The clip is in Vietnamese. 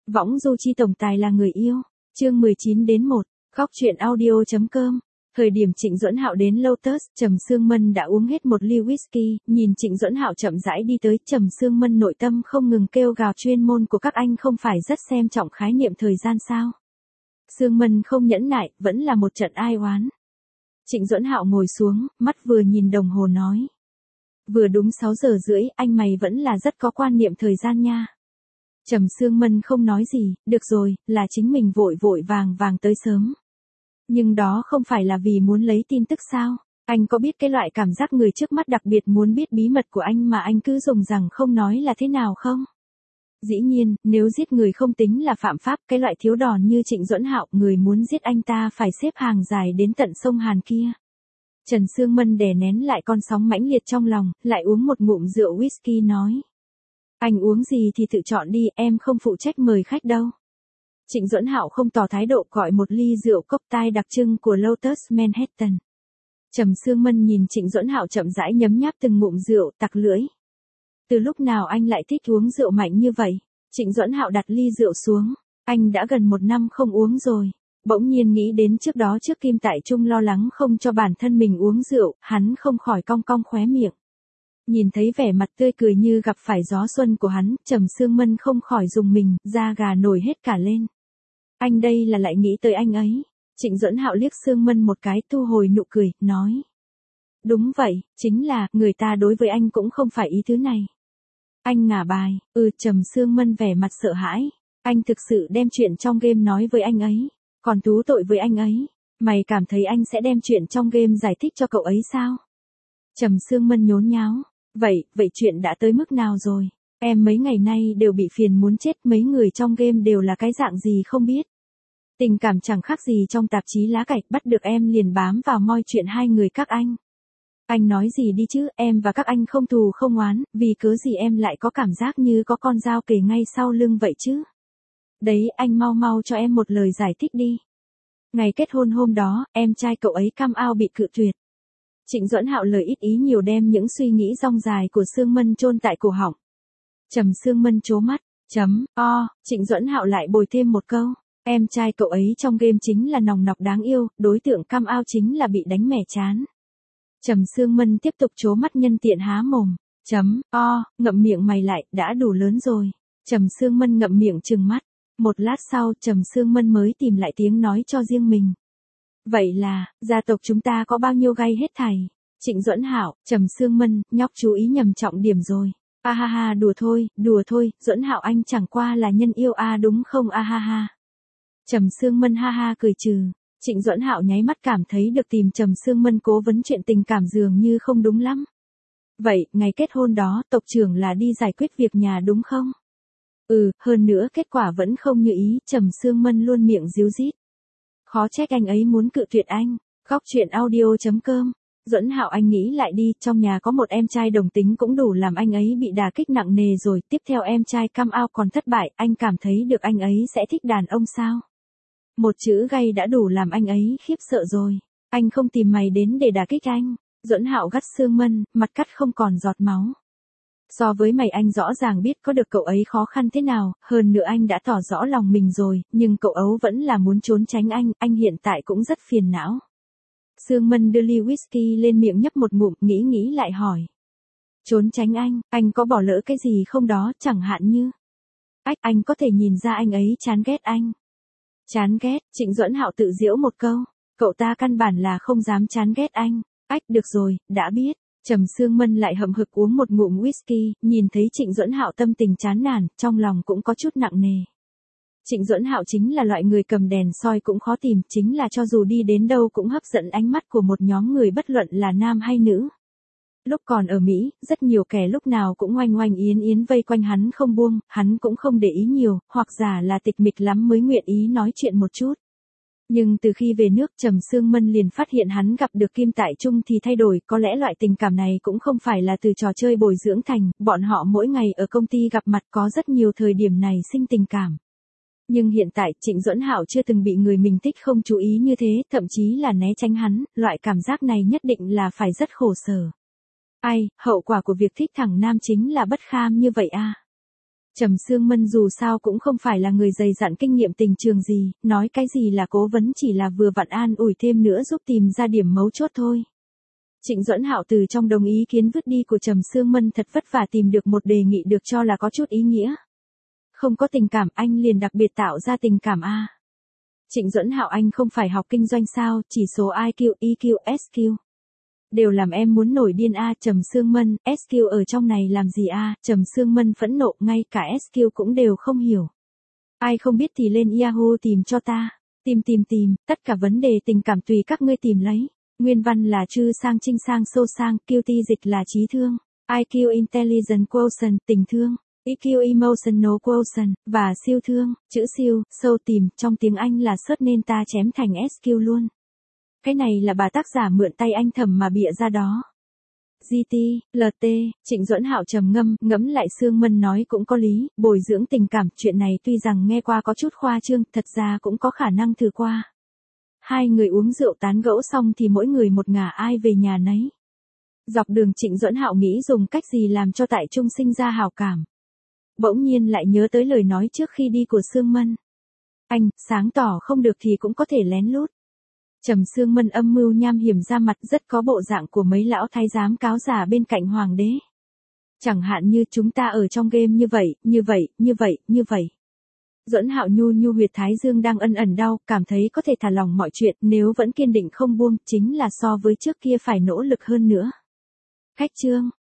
Võng du chi tổng tài là người yêu. Chương 19-1. Góc truyện audio.com. Thời điểm Trịnh Duẫn Hạo đến Lotus, Trầm Sương Mân đã uống hết một ly whisky, nhìn Trịnh Duẫn Hạo chậm rãi đi tới, Trầm Sương Mân nội tâm không ngừng kêu gào, chuyên môn của các anh không phải rất xem trọng khái niệm thời gian sao? Sương Mân không nhẫn nại, vẫn là một trận ai oán. Trịnh Duẫn Hạo ngồi xuống, mắt vừa nhìn đồng hồ nói. Vừa đúng 6 giờ rưỡi, anh mày vẫn là rất có quan niệm thời gian nha. Trầm Sương Mân không nói gì, được rồi, là chính mình vội vội vàng vàng tới sớm. Nhưng đó không phải là vì muốn lấy tin tức sao? Anh có biết cái loại cảm giác người trước mắt đặc biệt muốn biết bí mật của anh mà anh cứ dùng rằng không nói là thế nào không? Dĩ nhiên, nếu giết người không tính là phạm pháp, cái loại thiếu đòn như Trịnh Duẫn Hạo, người muốn giết anh ta phải xếp hàng dài đến tận sông Hàn kia. Trần Sương Mân đè nén lại con sóng mãnh liệt trong lòng, lại uống một ngụm rượu whisky nói. Anh uống gì thì tự chọn đi, em không phụ trách mời khách đâu. Trịnh Duẫn Hạo không tỏ thái độ, gọi một ly rượu cocktail đặc trưng của Lotus Manhattan. Trầm Sương Mân nhìn Trịnh Duẫn Hạo chậm rãi nhấm nháp từng ngụm rượu, tặc lưỡi. Từ lúc nào anh lại thích uống rượu mạnh như vậy? Trịnh Duẫn Hạo đặt ly rượu xuống. Anh đã gần 1 năm không uống rồi. Bỗng nhiên nghĩ đến trước đó trước Kim Tại Trung lo lắng không cho bản thân mình uống rượu, hắn không khỏi cong cong khóe miệng. Nhìn thấy vẻ mặt tươi cười như gặp phải gió xuân của hắn, Trầm Sương Mân không khỏi rùng mình, da gà nổi hết cả lên. Anh đây là lại nghĩ tới anh ấy. Trịnh Duẫn Hạo liếc Sương Mân một cái, thu hồi nụ cười, nói. Đúng vậy, chính là, người ta đối với anh cũng không phải ý thứ này. Anh ngả bài, Trầm Sương Mân vẻ mặt sợ hãi. Anh thực sự đem chuyện trong game nói với anh ấy, còn thú tội với anh ấy. Mày cảm thấy anh sẽ đem chuyện trong game giải thích cho cậu ấy sao? Trầm Sương Mân nhốn nháo. Vậy chuyện đã tới mức nào rồi? Em mấy ngày nay đều bị phiền muốn chết, mấy người trong game đều là cái dạng gì không biết. Tình cảm chẳng khác gì trong tạp chí lá cải, bắt được em liền bám vào moi chuyện hai người các anh. Anh nói gì đi chứ, em và các anh không thù không oán, vì cớ gì em lại có cảm giác như có con dao kề ngay sau lưng vậy chứ? Đấy, anh mau cho em một lời giải thích đi. Ngày kết hôn hôm đó, em trai cậu ấy come out bị cự tuyệt. Trịnh Duẫn Hạo lời ít ý nhiều đem những suy nghĩ dong dài của Sương Mân chôn tại cổ họng. Trầm Sương Mân trố mắt, Trịnh Duẫn Hạo lại bồi thêm một câu. Em trai cậu ấy trong game chính là nòng nọc đáng yêu, đối tượng come out chính là bị đánh mẻ chán. Trầm Sương Mân tiếp tục trố mắt nhân tiện há mồm. Ngậm miệng mày lại, đã đủ lớn rồi. Trầm Sương Mân ngậm miệng trừng mắt. Một lát sau, Trầm Sương Mân mới tìm lại tiếng nói cho riêng mình. Vậy là, gia tộc chúng ta có bao nhiêu gay hết thảy? Trịnh Duẫn Hạo, Trầm Sương Mân, nhóc chú ý nhầm trọng điểm rồi. Đùa thôi, Duẫn Hạo anh chẳng qua là nhân yêu đúng không Trầm Sương Mân cười trừ. Trịnh Duẫn Hạo nháy mắt cảm thấy được tìm Trầm Sương Mân cố vấn chuyện tình cảm dường như không đúng lắm. Vậy, ngày kết hôn đó, tộc trưởng là đi giải quyết việc nhà đúng không? Hơn nữa kết quả vẫn không như ý, Trầm Sương Mân luôn miệng díu dít. Khó trách anh ấy muốn cự tuyệt anh. Góc truyện audio.com. Duẫn Hạo anh nghĩ lại đi, trong nhà có một em trai đồng tính cũng đủ làm anh ấy bị đả kích nặng nề rồi, tiếp theo em trai come out còn thất bại, anh cảm thấy được anh ấy sẽ thích đàn ông sao? Một chữ gay đã đủ làm anh ấy khiếp sợ rồi. Anh không tìm mày đến để đả kích anh. Duẫn Hạo gắt Sương Mân, mặt cắt không còn giọt máu. So với mày anh rõ ràng biết có được cậu ấy khó khăn thế nào, hơn nữa anh đã tỏ rõ lòng mình rồi, nhưng cậu ấu vẫn là muốn trốn tránh anh hiện tại cũng rất phiền não. Sương Mân đưa ly whisky lên miệng nhấp một ngụm, nghĩ lại hỏi. Trốn tránh anh có bỏ lỡ cái gì không đó, chẳng hạn như. Anh có thể nhìn ra anh ấy chán ghét anh. Chán ghét, Trịnh Duẫn Hạo tự giễu một câu, cậu ta căn bản là không dám chán ghét anh. Được rồi, đã biết. Trầm Sương Mân lại hậm hực uống một ngụm whisky, nhìn thấy Trịnh Duẫn Hạo tâm tình chán nản, trong lòng cũng có chút nặng nề. Trịnh Duẫn Hạo chính là loại người cầm đèn soi cũng khó tìm, chính là cho dù đi đến đâu cũng hấp dẫn ánh mắt của một nhóm người bất luận là nam hay nữ. Lúc còn ở Mỹ, rất nhiều kẻ lúc nào cũng oanh oanh yến yến vây quanh hắn không buông, hắn cũng không để ý nhiều, hoặc giả là tịch mịch lắm mới nguyện ý nói chuyện một chút. Nhưng từ khi về nước, Trầm Sương Mân liền phát hiện hắn gặp được Kim Tại Trung thì thay đổi, có lẽ loại tình cảm này cũng không phải là từ trò chơi bồi dưỡng thành, bọn họ mỗi ngày ở công ty gặp mặt có rất nhiều thời điểm này sinh tình cảm. Nhưng hiện tại, Trịnh Duẫn Hạo chưa từng bị người mình thích không chú ý như thế, thậm chí là né tránh hắn, loại cảm giác này nhất định là phải rất khổ sở. Hậu quả của việc thích thằng nam chính là bất kham như vậy Trầm Sương Mân dù sao cũng không phải là người dày dặn kinh nghiệm tình trường gì, nói cái gì là cố vấn chỉ là vừa vặn an ủi thêm nữa giúp tìm ra điểm mấu chốt thôi. Trịnh Duẫn Hạo từ trong đồng ý kiến vứt đi của Trầm Sương Mân thật vất vả tìm được một đề nghị được cho là có chút ý nghĩa. Không có tình cảm anh liền đặc biệt tạo ra tình cảm a. Trịnh Duẫn Hạo anh không phải học kinh doanh sao, chỉ số IQ, EQ, SQ. Đều làm em muốn nổi điên a. Trầm Sương Mân, SQ ở trong này làm gì a? Trầm Sương Mân phẫn nộ, ngay cả SQ cũng đều không hiểu. Ai không biết thì lên Yahoo tìm cho ta. Tìm, tất cả vấn đề tình cảm tùy các ngươi tìm lấy. Nguyên văn là chư sang trinh sang sô sang, QT dịch là trí thương. IQ Intelligence Quotient, tình thương. EQ Emotional Quotient, và siêu thương, chữ siêu, sâu tìm, trong tiếng Anh là search nên ta chém thành SQ luôn. Cái này là bà tác giả mượn tay anh Thẩm mà bịa ra đó. GT, LT, Trịnh Duẫn Hạo trầm ngâm, ngẫm lại Sương Mân nói cũng có lý, bồi dưỡng tình cảm, chuyện này tuy rằng nghe qua có chút khoa trương, thật ra cũng có khả năng thử qua. Hai người uống rượu tán gẫu xong thì mỗi người một ngả ai về nhà nấy. Dọc đường Trịnh Duẫn Hạo nghĩ dùng cách gì làm cho Tại Trung sinh ra hảo cảm. Bỗng nhiên lại nhớ tới lời nói trước khi đi của Sương Mân. Anh, sáng tỏ không được thì cũng có thể lén lút. Trầm Sương Mân âm mưu nham hiểm ra mặt rất có bộ dạng của mấy lão thái giám cáo già bên cạnh hoàng đế. Chẳng hạn như chúng ta ở trong game như vậy. Duẫn Hạo nhu huyệt thái dương đang ân ẩn đau, cảm thấy có thể thả lỏng mọi chuyện, nếu vẫn kiên định không buông, chính là so với trước kia phải nỗ lực hơn nữa. Khách trương,